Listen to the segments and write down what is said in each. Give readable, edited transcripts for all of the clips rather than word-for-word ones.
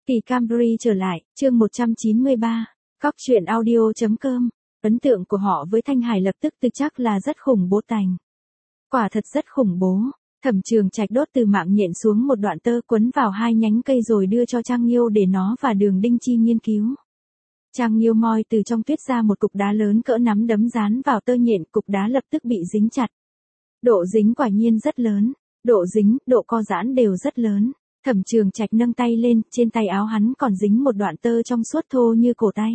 Kỳ Camry trở lại, chương 193. Cóc truyện audio.com. Ấn tượng của họ với Thanh Hải lập tức từ chắc là rất khủng bố tành. Quả thật rất khủng bố. Thẩm Trường Trạch đốt từ mạng nhện xuống một đoạn tơ quấn vào hai nhánh cây rồi đưa cho Trang Nghiêu để nó và Đường Đinh Chi nghiên cứu. Trang Nghiêu moi từ trong tuyết ra một cục đá lớn cỡ nắm đấm dán vào tơ nhện, cục đá lập tức bị dính chặt. Độ dính quả nhiên rất lớn, độ dính, độ co giãn đều rất lớn. Thẩm Trường Trạch nâng tay lên, trên tay áo hắn còn dính một đoạn tơ trong suốt thô như cổ tay.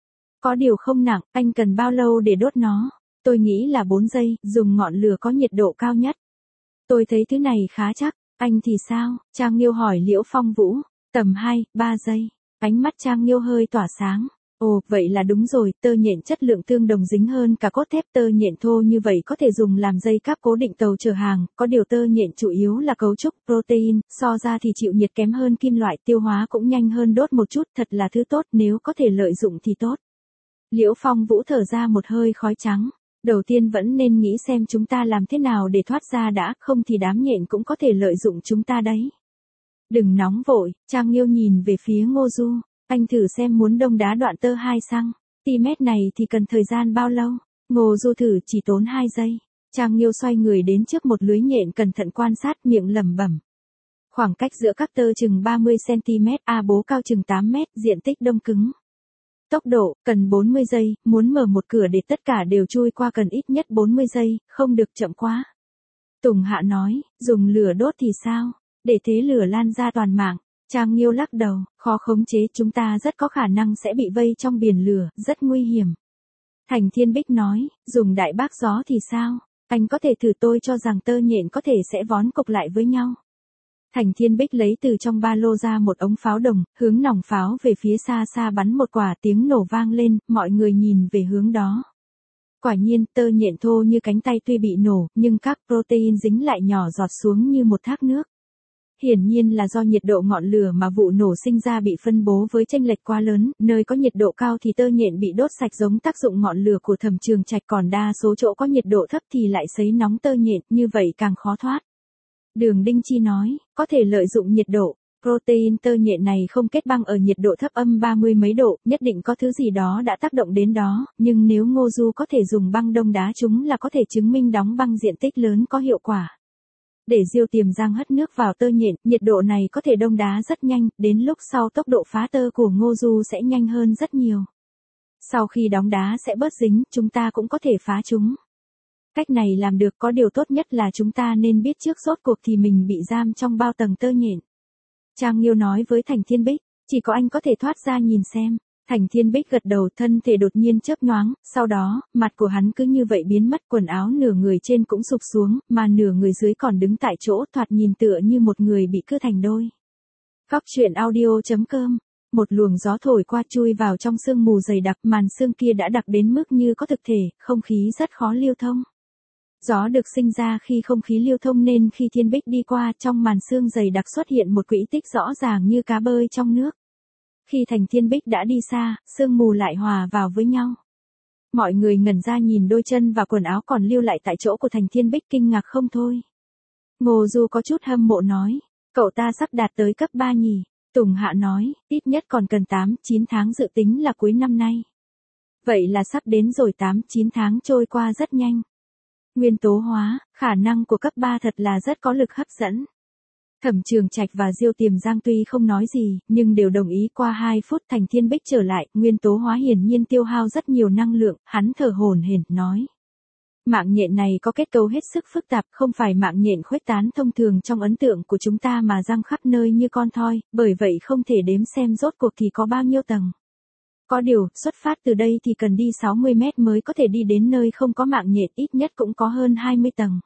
Có điều không nặng, anh cần bao lâu để đốt nó? Tôi nghĩ là 4 giây, dùng ngọn lửa có nhiệt độ cao nhất. Tôi thấy thứ này khá chắc, anh thì sao? Trang Nghiêu hỏi Liễu Phong Vũ. Tầm 2, 3 giây. Ánh mắt Trang Nghiêu hơi tỏa sáng. Ồ, vậy là đúng rồi, tơ nhện chất lượng tương đồng dính hơn cả cốt thép, tơ nhện thô như vậy có thể dùng làm dây cáp cố định tàu chở hàng, có điều tơ nhện chủ yếu là cấu trúc, protein, so ra thì chịu nhiệt kém hơn kim loại, tiêu hóa cũng nhanh hơn đốt một chút, thật là thứ tốt, nếu có thể lợi dụng thì tốt. Liễu Phong Vũ thở ra một hơi khói trắng. Đầu tiên vẫn nên nghĩ xem chúng ta làm thế nào để thoát ra đã, không thì đám nhện cũng có thể lợi dụng chúng ta đấy. Đừng nóng vội, Trang Nghiêu nhìn về phía Ngô Du. Anh thử xem muốn đông đá đoạn tơ 2 cm này thì cần thời gian bao lâu? Ngô Du thử chỉ tốn 2 giây. Trang Nghiêu xoay người đến trước một lưới nhện cẩn thận quan sát, miệng lẩm bẩm. Khoảng cách giữa các tơ chừng 30 cm, bố cao chừng 8 mét, diện tích đông cứng. Tốc độ, cần 40 giây, muốn mở một cửa để tất cả đều chui qua cần ít nhất 40 giây, không được chậm quá. Tùng Hạ nói, dùng lửa đốt thì sao? Để thế lửa lan ra toàn mạng. Trang Nghiêu lắc đầu, khó khống chế, chúng ta rất có khả năng sẽ bị vây trong biển lửa, rất nguy hiểm. Thành Thiên Bích nói, dùng đại bác gió thì sao? Anh có thể thử, tôi cho rằng tơ nhện có thể sẽ vón cục lại với nhau. Thành Thiên Bích lấy từ trong ba lô ra một ống pháo đồng, hướng nòng pháo về phía xa xa bắn một quả, tiếng nổ vang lên, mọi người nhìn về hướng đó. Quả nhiên, tơ nhện thô như cánh tay tuy bị nổ, nhưng các protein dính lại nhỏ giọt xuống như một thác nước. Hiển nhiên là do nhiệt độ ngọn lửa mà vụ nổ sinh ra bị phân bố với chênh lệch quá lớn, nơi có nhiệt độ cao thì tơ nhện bị đốt sạch giống tác dụng ngọn lửa của Thẩm Trường Trạch, còn đa số chỗ có nhiệt độ thấp thì lại sấy nóng tơ nhện, như vậy càng khó thoát. Đường Đinh Chi nói, có thể lợi dụng nhiệt độ, protein tơ nhện này không kết băng ở nhiệt độ thấp âm 30 mấy độ, nhất định có thứ gì đó đã tác động đến đó, nhưng nếu Ngô Du có thể dùng băng đông đá chúng là có thể chứng minh đóng băng diện tích lớn có hiệu quả. Để Diêu Tiềm Giang hất nước vào tơ nhện, nhiệt độ này có thể đông đá rất nhanh, đến lúc sau tốc độ phá tơ của Ngô Du sẽ nhanh hơn rất nhiều. Sau khi đóng đá sẽ bớt dính, chúng ta cũng có thể phá chúng. Cách này làm được, có điều tốt nhất là chúng ta nên biết trước rốt cuộc thì mình bị giam trong bao tầng tơ nhện. Trang Nghiêu nói với Thành Thiên Bích, chỉ có anh có thể thoát ra nhìn xem. Thành Thiên Bích gật đầu, thân thể đột nhiên chớp nhoáng, sau đó, mặt của hắn cứ như vậy biến mất, quần áo nửa người trên cũng sụp xuống, mà nửa người dưới còn đứng tại chỗ, thoạt nhìn tựa như một người bị cưa thành đôi. Cóc truyện audio.com. Một luồng gió thổi qua, chui vào trong sương mù dày đặc, màn sương kia đã đặc đến mức như có thực thể, không khí rất khó lưu thông. Gió được sinh ra khi không khí lưu thông nên khi Thiên Bích đi qua, trong màn sương dày đặc xuất hiện một quỹ tích rõ ràng như cá bơi trong nước. Khi Thành Thiên Bích đã đi xa, sương mù lại hòa vào với nhau. Mọi người ngẩn ra nhìn đôi chân và quần áo còn lưu lại tại chỗ của Thành Thiên Bích, kinh ngạc không thôi. Ngô Du có chút hâm mộ nói, cậu ta sắp đạt tới cấp 3 nhỉ. Tùng Hạ nói, ít nhất còn cần 8-9 tháng, dự tính là cuối năm nay. Vậy là sắp đến rồi, 8-9 tháng trôi qua rất nhanh. Nguyên tố hóa, khả năng của cấp 3 thật là rất có lực hấp dẫn. Thẩm Trường Trạch và Diêu Tiềm Giang tuy không nói gì, nhưng đều đồng ý. Qua 2 phút Thành Thiên Bích trở lại, nguyên tố hóa hiển nhiên tiêu hao rất nhiều năng lượng, hắn thở hổn hển nói. Mạng nhện này có kết cấu hết sức phức tạp, không phải mạng nhện khuếch tán thông thường trong ấn tượng của chúng ta mà giăng khắp nơi như con thoi, bởi vậy không thể đếm xem rốt cuộc thì có bao nhiêu tầng. Có điều, xuất phát từ đây thì cần đi 60 mét mới có thể đi đến nơi không có mạng nhện, ít nhất cũng có hơn 20 tầng.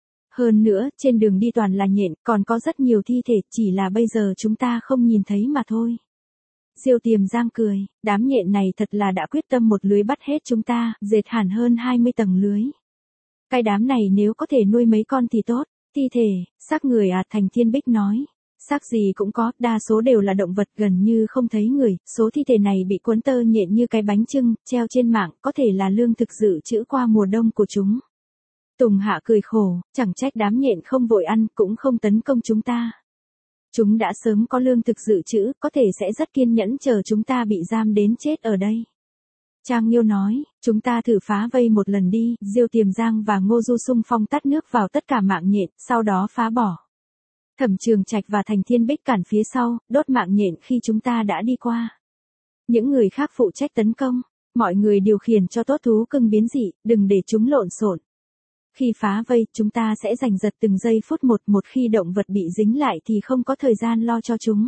Hơn nữa, trên đường đi toàn là nhện, còn có rất nhiều thi thể, chỉ là bây giờ chúng ta không nhìn thấy mà thôi. Diêu Tiềm Giang cười, đám nhện này thật là đã quyết tâm một lưới bắt hết chúng ta, dệt hẳn hơn 20 tầng lưới. Cái đám này nếu có thể nuôi mấy con thì tốt. Thi thể, xác người à? Thành Thiên Bích nói. Xác gì cũng có, đa số đều là động vật, gần như không thấy người, số thi thể này bị cuốn tơ nhện như cái bánh chưng, treo trên mạng, có thể là lương thực dự trữ qua mùa đông của chúng. Tùng Hạ cười khổ, chẳng trách đám nhện không vội ăn, cũng không tấn công chúng ta. Chúng đã sớm có lương thực dự trữ, có thể sẽ rất kiên nhẫn chờ chúng ta bị giam đến chết ở đây. Trang Nghiêu nói, chúng ta thử phá vây một lần đi, Diêu Tiềm Giang và Ngô Du xung phong tắt nước vào tất cả mạng nhện, sau đó phá bỏ. Thẩm Trường Trạch và Thành Thiên Bích cản phía sau, đốt mạng nhện khi chúng ta đã đi qua. Những người khác phụ trách tấn công, mọi người điều khiển cho tốt thú cưng biến dị, đừng để chúng lộn xộn. Khi phá vây, chúng ta sẽ giành giật từng giây phút một khi động vật bị dính lại thì không có thời gian lo cho chúng.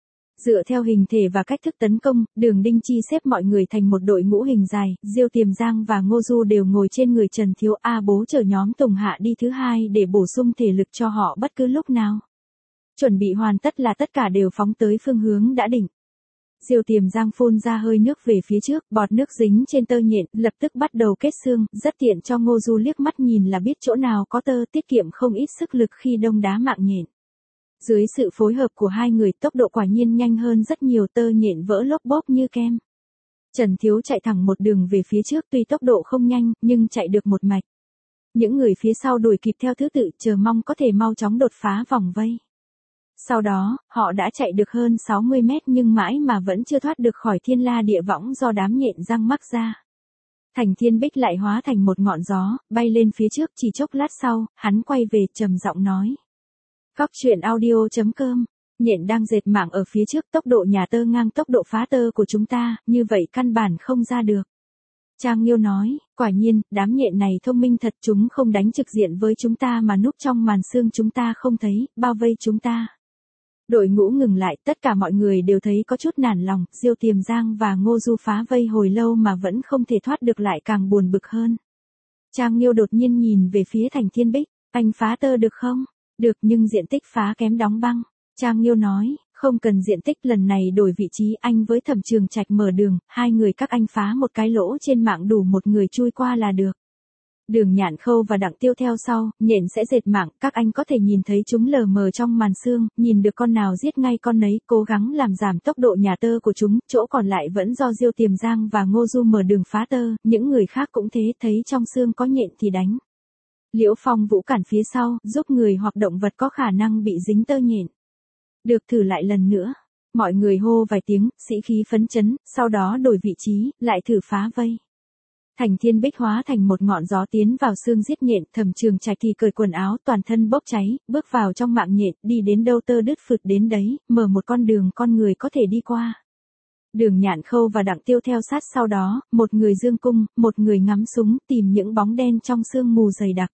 Dựa theo hình thể và cách thức tấn công, Đường Đinh Chi xếp mọi người thành một đội ngũ hình dài, Diêu Tiềm Giang và Ngô Du đều ngồi trên người Trần Thiếu A Bố chờ nhóm Tùng Hạ đi thứ hai để bổ sung thể lực cho họ bất cứ lúc nào. Chuẩn bị hoàn tất là tất cả đều phóng tới phương hướng đã định. Diêu Tiềm Giang phun ra hơi nước về phía trước, bọt nước dính trên tơ nhện, lập tức bắt đầu kết xương, rất tiện cho Ngô Du liếc mắt nhìn là biết chỗ nào có tơ, tiết kiệm không ít sức lực khi đông đá mạng nhện. Dưới sự phối hợp của hai người, tốc độ quả nhiên nhanh hơn rất nhiều, tơ nhện vỡ lốp bốp như kem. Trần Thiếu chạy thẳng một đường về phía trước, tuy tốc độ không nhanh, nhưng chạy được một mạch. Những người phía sau đuổi kịp theo thứ tự, chờ mong có thể mau chóng đột phá vòng vây. Sau đó, họ đã chạy được hơn 60 mét nhưng mãi mà vẫn chưa thoát được khỏi thiên la địa võng do đám nhện răng mắc ra. Thành Thiên Bích lại hóa thành một ngọn gió, bay lên phía trước, chỉ chốc lát sau, hắn quay về trầm giọng nói. Cóc truyện audio.com, nhện đang dệt mạng ở phía trước, tốc độ nhà tơ ngang tốc độ phá tơ của chúng ta, như vậy căn bản không ra được. Trang Nghiêu nói, quả nhiên, đám nhện này thông minh thật, chúng không đánh trực diện với chúng ta mà núp trong màn sương chúng ta không thấy, bao vây chúng ta. Đội ngũ ngừng lại, tất cả mọi người đều thấy có chút nản lòng, Diêu Tiềm Giang và Ngô Du phá vây hồi lâu mà vẫn không thể thoát được lại càng buồn bực hơn. Trang Nghiêu đột nhiên nhìn về phía Thành Thiên Bích, anh phá tơ được không? Được nhưng diện tích phá kém đóng băng. Trang Nghiêu nói, không cần diện tích, lần này đổi vị trí, anh với Thẩm Trường Trạch mở đường, hai người các anh phá một cái lỗ trên mạng đủ một người chui qua là được. Đường Nhạn Khâu và Đặng Tiêu theo sau, nhện sẽ dệt mạng, các anh có thể nhìn thấy chúng lờ mờ trong màn sương, nhìn được con nào giết ngay con nấy, cố gắng làm giảm tốc độ nhà tơ của chúng, chỗ còn lại vẫn do Diêu Tiềm Giang và Ngô Du mở đường phá tơ, những người khác cũng thế, thấy trong sương có nhện thì đánh. Liễu Phong Vũ cản phía sau, giúp người hoặc động vật có khả năng bị dính tơ nhện. Được, thử lại lần nữa. Mọi người hô vài tiếng, sĩ khí phấn chấn, sau đó đổi vị trí, lại thử phá vây. Thành Thiên Bích hóa thành một ngọn gió tiến vào xương giết nhện, Thẩm Trường Trạch thì cởi quần áo, toàn thân bốc cháy, bước vào trong mạng nhện, đi đến đâu tơ đứt phượt đến đấy, mở một con đường con người có thể đi qua. Đường Nhạn Khâu và Đặng Tiêu theo sát sau đó, một người dương cung, một người ngắm súng, tìm những bóng đen trong sương mù dày đặc.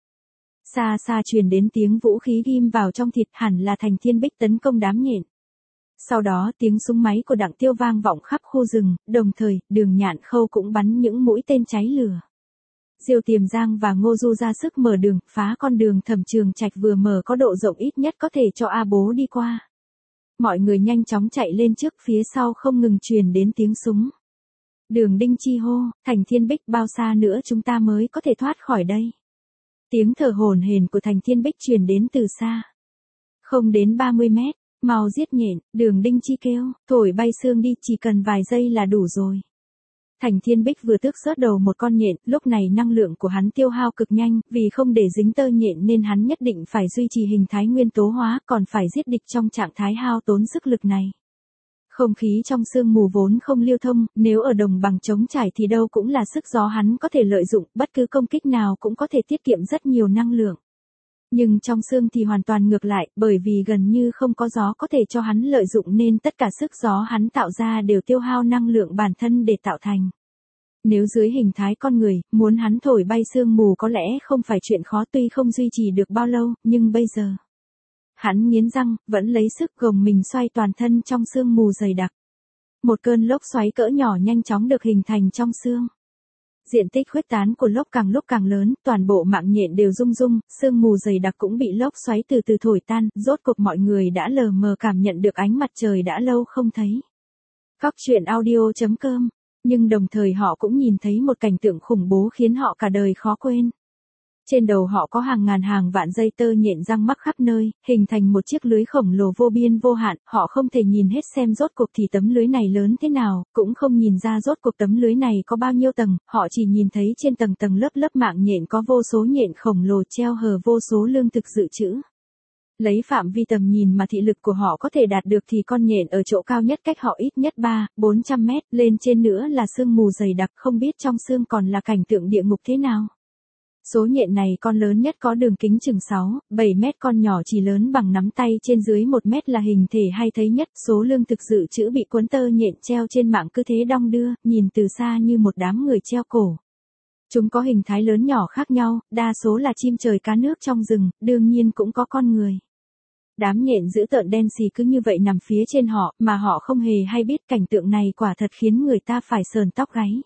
Xa xa truyền đến tiếng vũ khí ghim vào trong thịt, hẳn là Thành Thiên Bích tấn công đám nhện. Sau đó tiếng súng máy của Đặng Tiêu vang vọng khắp khu rừng, đồng thời, Đường Nhạn Khâu cũng bắn những mũi tên cháy lửa. Diêu Tiềm Giang và Ngô Du ra sức mở đường, phá con đường Thẩm Trường Trạch vừa mở có độ rộng ít nhất có thể cho A Bố đi qua. Mọi người nhanh chóng chạy lên trước, phía sau không ngừng truyền đến tiếng súng. Đường Đinh Chi hô, Thành Thiên Bích, bao xa nữa chúng ta mới có thể thoát khỏi đây? Tiếng thở hổn hển của Thành Thiên Bích truyền đến từ xa. Không đến 30 mét, mau giết nhện, Đường Đinh Chi kêu, thổi bay xương đi, chỉ cần vài giây là đủ rồi. Thành Thiên Bích vừa tước rớt đầu một con nhện, lúc này năng lượng của hắn tiêu hao cực nhanh, vì không để dính tơ nhện nên hắn nhất định phải duy trì hình thái nguyên tố hóa, còn phải giết địch trong trạng thái hao tốn sức lực này. Không khí trong sương mù vốn không lưu thông, nếu ở đồng bằng trống trải thì đâu cũng là sức gió hắn có thể lợi dụng, bất cứ công kích nào cũng có thể tiết kiệm rất nhiều năng lượng. Nhưng trong sương thì hoàn toàn ngược lại, bởi vì gần như không có gió có thể cho hắn lợi dụng nên tất cả sức gió hắn tạo ra đều tiêu hao năng lượng bản thân để tạo thành. Nếu dưới hình thái con người, muốn hắn thổi bay sương mù có lẽ không phải chuyện khó, tuy không duy trì được bao lâu, nhưng bây giờ. Hắn nghiến răng, vẫn lấy sức gồng mình xoay toàn thân trong sương mù dày đặc. Một cơn lốc xoáy cỡ nhỏ nhanh chóng được hình thành trong sương. Diện tích khuếch tán của lốc càng lúc càng lớn, toàn bộ mạng nhện đều rung rung, sương mù dày đặc cũng bị lốc xoáy từ từ thổi tan, rốt cuộc mọi người đã lờ mờ cảm nhận được ánh mặt trời đã lâu không thấy. Cóc truyện audio.com, nhưng đồng thời họ cũng nhìn thấy một cảnh tượng khủng bố khiến họ cả đời khó quên. Trên đầu họ có hàng ngàn hàng vạn dây tơ nhện răng mắc khắp nơi, hình thành một chiếc lưới khổng lồ vô biên vô hạn, họ không thể nhìn hết xem rốt cuộc thì tấm lưới này lớn thế nào, cũng không nhìn ra rốt cuộc tấm lưới này có bao nhiêu tầng, họ chỉ nhìn thấy trên tầng tầng lớp lớp mạng nhện có vô số nhện khổng lồ treo hờ vô số lương thực dự trữ. Lấy phạm vi tầm nhìn mà thị lực của họ có thể đạt được thì con nhện ở chỗ cao nhất cách họ ít nhất 300-400 mét, lên trên nữa là sương mù dày đặc, không biết trong sương còn là cảnh tượng địa ngục thế nào. Số nhện này con lớn nhất có đường kính chừng 6-7 mét, con nhỏ chỉ lớn bằng nắm tay trên dưới 1 mét là hình thể hay thấy nhất. Số lương thực dự trữ bị cuốn tơ nhện treo trên mạng cứ thế đong đưa, nhìn từ xa như một đám người treo cổ. Chúng có hình thái lớn nhỏ khác nhau, đa số là chim trời cá nước trong rừng, đương nhiên cũng có con người. Đám nhện dữ tợn đen xì cứ như vậy nằm phía trên họ, mà họ không hề hay biết. Cảnh tượng này quả thật khiến người ta phải sờn tóc gáy.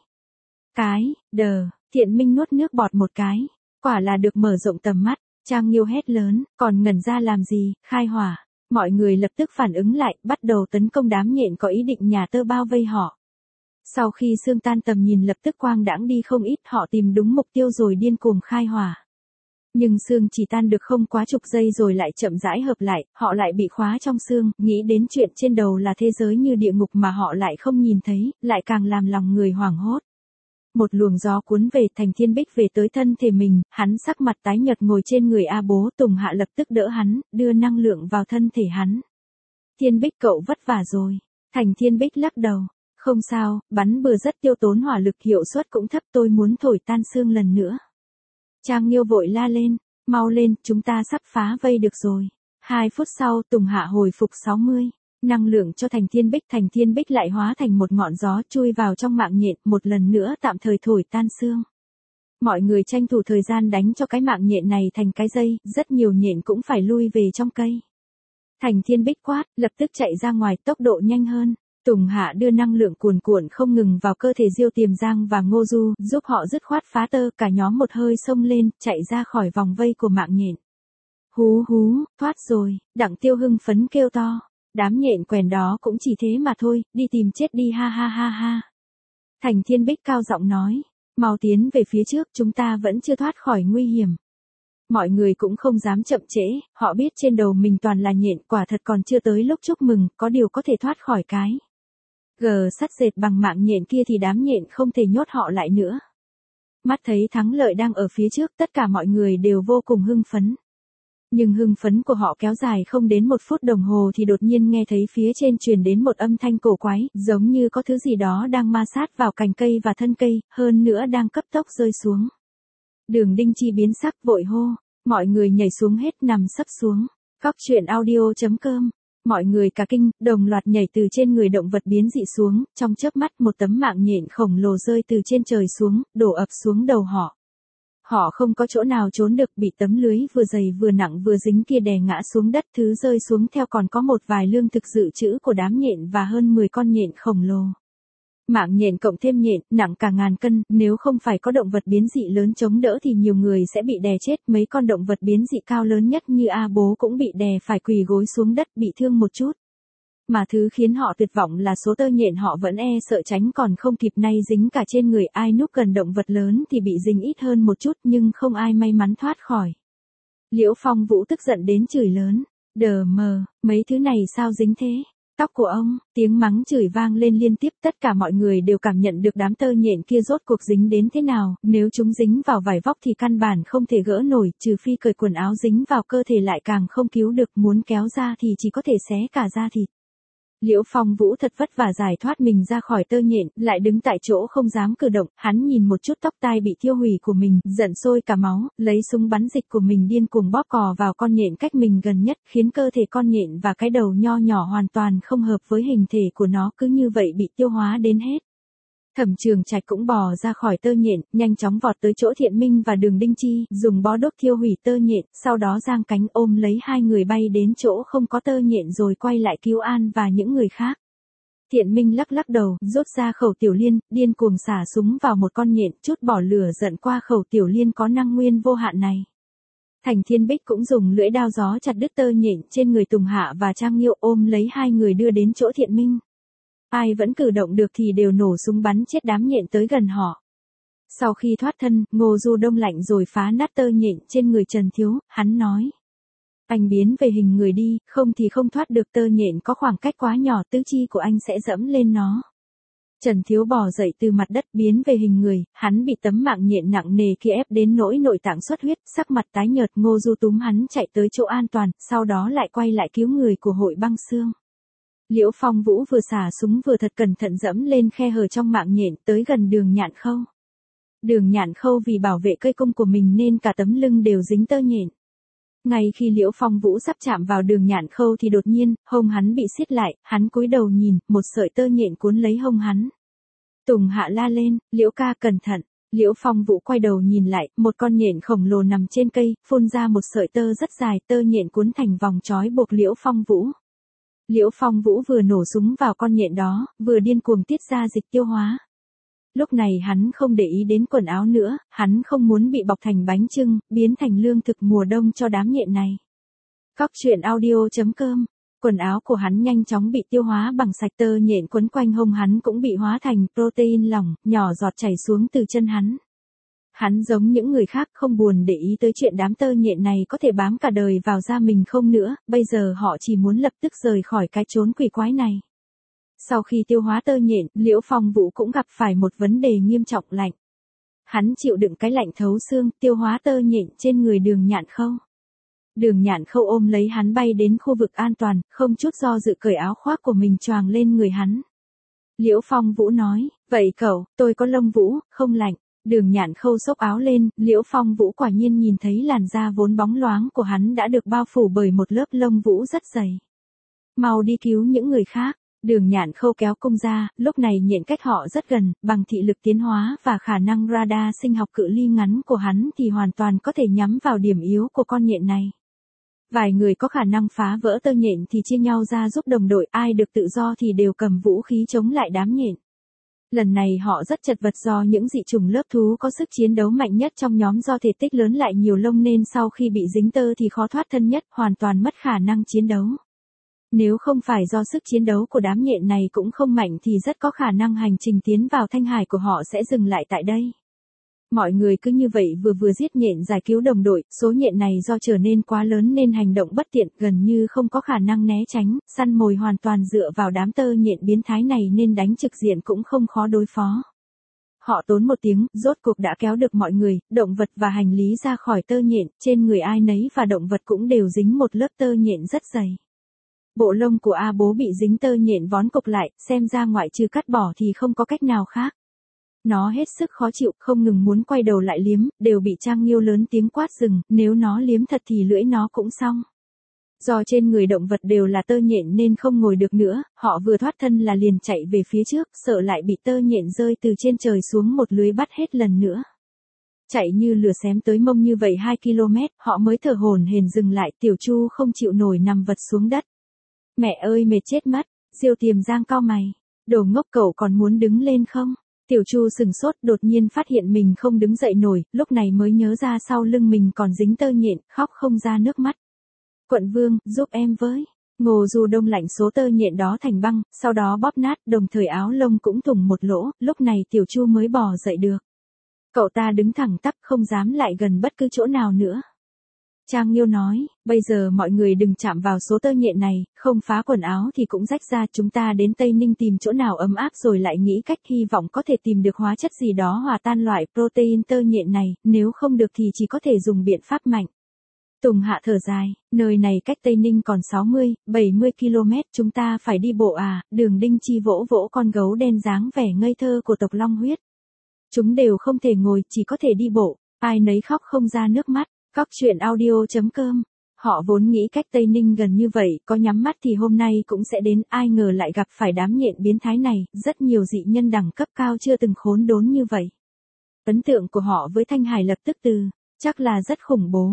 Thiện Minh nuốt nước bọt một cái. Quả là được mở rộng tầm mắt. Trang Nghiêu hét lớn, còn ngẩn ra làm gì, khai hỏa. Mọi người lập tức phản ứng lại, bắt đầu tấn công đám nhện có ý định nhả tơ bao vây họ. Sau khi sương tan tầm nhìn lập tức quang đãng đi không ít, họ tìm đúng mục tiêu rồi điên cuồng khai hỏa. Nhưng sương chỉ tan được không quá chục giây rồi lại chậm rãi hợp lại, họ lại bị khóa trong sương, nghĩ đến chuyện trên đầu là thế giới như địa ngục mà họ lại không nhìn thấy, lại càng làm lòng người hoảng hốt. Một luồng gió cuốn về, Thành Thiên Bích về tới thân thể mình, hắn sắc mặt tái nhợt ngồi trên người A Bố, Tùng Hạ lập tức đỡ hắn, đưa năng lượng vào thân thể hắn. Thiên Bích cậu vất vả rồi. Thành Thiên Bích lắc đầu. Không sao, bắn bừa rất tiêu tốn hỏa lực, hiệu suất cũng thấp, tôi muốn thổi tan sương lần nữa. Trang Nghiêu vội la lên, mau lên, chúng ta sắp phá vây được rồi. 2 phút sau, Tùng Hạ hồi phục 60. Năng lượng cho Thành Thiên Bích lại hóa thành một ngọn gió chui vào trong mạng nhện, một lần nữa tạm thời thổi tan sương. Mọi người tranh thủ thời gian đánh cho cái mạng nhện này thành cái dây, rất nhiều nhện cũng phải lui về trong cây. Thành Thiên Bích quát, lập tức chạy ra ngoài, tốc độ nhanh hơn. Tùng Hạ đưa năng lượng cuồn cuộn không ngừng vào cơ thể Diêu Tiềm Giang và Ngô Du, giúp họ dứt khoát phá tơ, cả nhóm một hơi xông lên, chạy ra khỏi vòng vây của mạng nhện. Hú, thoát rồi, Đặng Tiêu hưng phấn kêu to. Đám nhện quèn đó cũng chỉ thế mà thôi, đi tìm chết đi, ha ha ha ha. Thành Thiên Bích cao giọng nói, mau tiến về phía trước, chúng ta vẫn chưa thoát khỏi nguy hiểm. Mọi người cũng không dám chậm trễ, họ biết trên đầu mình toàn là nhện, quả thật còn chưa tới lúc chúc mừng, có điều có thể thoát khỏi cái sắt dệt bằng mạng nhện kia thì đám nhện không thể nhốt họ lại nữa. Mắt thấy thắng lợi đang ở phía trước, tất cả mọi người đều vô cùng hưng phấn. Nhưng hưng phấn của họ kéo dài không đến 1 phút đồng hồ thì đột nhiên nghe thấy phía trên truyền đến một âm thanh cổ quái, giống như có thứ gì đó đang ma sát vào cành cây và thân cây, hơn nữa đang cấp tốc rơi xuống. Đường Đinh Chi biến sắc vội hô, mọi người nhảy xuống hết, nằm sấp xuống. Cóc truyện audio.com. Mọi người cả kinh, đồng loạt nhảy từ trên người động vật biến dị xuống, trong chớp mắt một tấm mạng nhện khổng lồ rơi từ trên trời xuống, đổ ập xuống đầu họ. Họ không có chỗ nào trốn được, bị tấm lưới vừa dày vừa nặng vừa dính kia đè ngã xuống đất, thứ rơi xuống theo còn có một vài lương thực dự trữ của đám nhện và hơn 10 con nhện khổng lồ. Mạng nhện cộng thêm nhện, nặng cả ngàn cân, nếu không phải có động vật biến dị lớn chống đỡ thì nhiều người sẽ bị đè chết, mấy con động vật biến dị cao lớn nhất như A Bố cũng bị đè phải quỳ gối xuống đất, bị thương một chút. Mà thứ khiến họ tuyệt vọng là số tơ nhện họ vẫn sợ tránh còn không kịp, nay dính cả trên người, ai núp gần động vật lớn thì bị dính ít hơn một chút nhưng không ai may mắn thoát khỏi. Liễu Phong Vũ tức giận đến chửi lớn, đờ mờ, mấy thứ này sao dính thế? Tóc của ông, tiếng mắng chửi vang lên liên tiếp, tất cả mọi người đều cảm nhận được đám tơ nhện kia rốt cuộc dính đến thế nào, nếu chúng dính vào vải vóc thì căn bản không thể gỡ nổi, trừ phi cởi quần áo, dính vào cơ thể lại càng không cứu được, muốn kéo ra thì chỉ có thể xé cả da thịt. Liễu Phong Vũ thật vất vả giải thoát mình ra khỏi tơ nhện, lại đứng tại chỗ không dám cử động, hắn nhìn một chút tóc tai bị thiêu hủy của mình, giận sôi cả máu, lấy súng bắn dịch của mình điên cuồng bóp cò vào con nhện cách mình gần nhất, khiến cơ thể con nhện và cái đầu nho nhỏ hoàn toàn không hợp với hình thể của nó, cứ như vậy bị tiêu hóa đến hết. Thẩm Trường Trạch cũng bò ra khỏi tơ nhện, nhanh chóng vọt tới chỗ Thiện Minh và Đường Đinh Chi, dùng bó đuốc thiêu hủy tơ nhện, sau đó giang cánh ôm lấy 2 người bay đến chỗ không có tơ nhện rồi quay lại cứu An và những người khác. Thiện Minh lắc lắc đầu, rút ra khẩu tiểu liên, điên cuồng xả súng vào một con nhện, chút bỏ lửa giận qua khẩu tiểu liên có năng nguyên vô hạn này. Thành Thiên Bích cũng dùng lưỡi đao gió chặt đứt tơ nhện trên người Tùng Hạ và Trang Nghiêu, ôm lấy 2 người đưa đến chỗ Thiện Minh. Ai vẫn cử động được thì đều nổ súng bắn chết đám nhện tới gần họ. Sau khi thoát thân, Ngô Du đông lạnh rồi phá nát tơ nhện trên người Trần Thiếu, hắn nói. Anh biến về hình người đi, không thì không thoát được, tơ nhện có khoảng cách quá nhỏ, tứ chi của anh sẽ dẫm lên nó. Trần Thiếu bò dậy từ mặt đất biến về hình người, hắn bị tấm mạng nhện nặng nề kia ép đến nỗi nội tạng xuất huyết, sắc mặt tái nhợt. Ngô Du túm hắn chạy tới chỗ an toàn, sau đó lại quay lại cứu người của Hội Băng Xương. Liễu Phong Vũ vừa xả súng vừa thật cẩn thận dẫm lên khe hở trong mạng nhện tới gần Đường Nhạn Khâu. Đường Nhạn Khâu vì bảo vệ cây cung của mình nên cả tấm lưng đều dính tơ nhện. Ngay khi Liễu Phong Vũ sắp chạm vào Đường Nhạn Khâu thì đột nhiên, hông hắn bị siết lại, hắn cúi đầu nhìn, một sợi tơ nhện cuốn lấy hông hắn. Tùng Hạ la lên, Liễu ca cẩn thận. Liễu Phong Vũ quay đầu nhìn lại, một con nhện khổng lồ nằm trên cây, phun ra một sợi tơ rất dài, tơ nhện cuốn thành vòng trói buộc Liễu Phong Vũ. Liễu Phong Vũ vừa nổ súng vào con nhện đó, vừa điên cuồng tiết ra dịch tiêu hóa. Lúc này hắn không để ý đến quần áo nữa, hắn không muốn bị bọc thành bánh chưng, biến thành lương thực mùa đông cho đám nhện này. Cóc truyện audio.com. Quần áo của hắn nhanh chóng bị tiêu hóa bằng sạch, tơ nhện quấn quanh hông hắn cũng bị hóa thành protein lỏng, nhỏ giọt chảy xuống từ chân hắn. Hắn giống những người khác không buồn để ý tới chuyện đám tơ nhện này có thể bám cả đời vào da mình không nữa, bây giờ họ chỉ muốn lập tức rời khỏi cái chốn quỷ quái này. Sau khi tiêu hóa tơ nhện, Liễu Phong Vũ cũng gặp phải một vấn đề nghiêm trọng, lạnh. Hắn chịu đựng cái lạnh thấu xương, tiêu hóa tơ nhện trên người Đường Nhạn Khâu. Đường Nhạn Khâu ôm lấy hắn bay đến khu vực an toàn, không chút do dự cởi áo khoác của mình choàng lên người hắn. Liễu Phong Vũ nói, vậy cậu, tôi có lông vũ, không lạnh. Đường Nhạn Khâu xốc áo lên, Liễu Phong Vũ quả nhiên nhìn thấy làn da vốn bóng loáng của hắn đã được bao phủ bởi một lớp lông vũ rất dày. Mau đi cứu những người khác. Đường Nhạn Khâu kéo cung ra, lúc này nhện cách họ rất gần, bằng thị lực tiến hóa và khả năng radar sinh học cự ly ngắn của hắn thì hoàn toàn có thể nhắm vào điểm yếu của con nhện này. Vài người có khả năng phá vỡ tơ nhện thì chia nhau ra giúp đồng đội, ai được tự do thì đều cầm vũ khí chống lại đám nhện. Lần này họ rất chật vật do những dị chủng lớp thú có sức chiến đấu mạnh nhất trong nhóm do thể tích lớn lại nhiều lông nên sau khi bị dính tơ thì khó thoát thân nhất, hoàn toàn mất khả năng chiến đấu. Nếu không phải do sức chiến đấu của đám nhện này cũng không mạnh thì rất có khả năng hành trình tiến vào Thanh Hải của họ sẽ dừng lại tại đây. Mọi người cứ như vậy vừa giết nhện giải cứu đồng đội, số nhện này do trở nên quá lớn nên hành động bất tiện, gần như không có khả năng né tránh, săn mồi hoàn toàn dựa vào đám tơ nhện biến thái này nên đánh trực diện cũng không khó đối phó. Họ tốn một tiếng, rốt cuộc đã kéo được mọi người, động vật và hành lý ra khỏi tơ nhện, trên người ai nấy và động vật cũng đều dính một lớp tơ nhện rất dày. Bộ lông của A Bố bị dính tơ nhện vón cục lại, xem ra ngoại trừ cắt bỏ thì không có cách nào khác. Nó hết sức khó chịu, không ngừng muốn quay đầu lại liếm, đều bị Trang Nghiêu lớn tiếng quát dừng, nếu nó liếm thật thì lưỡi nó cũng xong. Do trên người động vật đều là tơ nhện nên không ngồi được nữa, họ vừa thoát thân là liền chạy về phía trước, sợ lại bị tơ nhện rơi từ trên trời xuống một lưới bắt hết lần nữa. Chạy như lửa xém tới mông như vậy 2 km, họ mới thở hổn hển dừng lại, Tiểu Chu không chịu nổi nằm vật xuống đất. Mẹ ơi mệt chết mất, Diêu Tiềm Giang cau mày, đồ ngốc cậu còn muốn đứng lên không? Tiểu Chu sừng sốt đột nhiên phát hiện mình không đứng dậy nổi, lúc này mới nhớ ra sau lưng mình còn dính tơ nhện, khóc không ra nước mắt. Quận Vương, giúp em với. Ngô Du đông lạnh số tơ nhện đó thành băng, sau đó bóp nát, đồng thời áo lông cũng thủng một lỗ, lúc này Tiểu Chu mới bò dậy được. Cậu ta đứng thẳng tắp không dám lại gần bất cứ chỗ nào nữa. Trang Nghiêu nói, bây giờ mọi người đừng chạm vào số tơ nhện này, không phá quần áo thì cũng rách ra, chúng ta đến Tây Ninh tìm chỗ nào ấm áp rồi lại nghĩ cách, hy vọng có thể tìm được hóa chất gì đó hòa tan loại protein tơ nhện này, nếu không được thì chỉ có thể dùng biện pháp mạnh. Tùng Hạ thở dài, nơi này cách Tây Ninh còn 60, 70 km, chúng ta phải đi bộ à? Đường Đinh Chi vỗ vỗ con gấu đen dáng vẻ ngây thơ của tộc Long Huyết. Chúng đều không thể ngồi, chỉ có thể đi bộ, ai nấy khóc không ra nước mắt. Cóc truyện audio.com. Họ vốn nghĩ cách Tây Ninh gần như vậy, có nhắm mắt thì hôm nay cũng sẽ đến, ai ngờ lại gặp phải đám nhện biến thái này, rất nhiều dị nhân đẳng cấp cao chưa từng khốn đốn như vậy. Ấn tượng của họ với Thanh Hải lập tức chắc là rất khủng bố.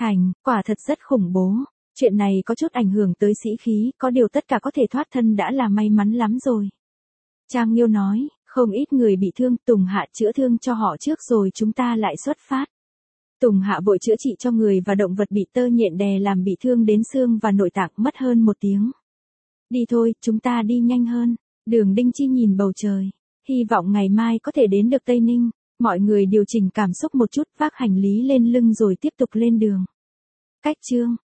Quả thật rất khủng bố. Chuyện này có chút ảnh hưởng tới sĩ khí, có điều tất cả có thể thoát thân đã là may mắn lắm rồi. Trang Nghiêu nói, không ít người bị thương, Tùng Hạ chữa thương cho họ trước rồi chúng ta lại xuất phát. Tùng Hạ vội chữa trị cho người và động vật bị tơ nhện đè làm bị thương đến xương và nội tạng, mất hơn 1 tiếng. Đi thôi, chúng ta đi nhanh hơn. Đường Đinh Chi nhìn bầu trời. Hy vọng ngày mai có thể đến được Tây Ninh. Mọi người điều chỉnh cảm xúc một chút, vác hành lý lên lưng rồi tiếp tục lên đường. Cách chương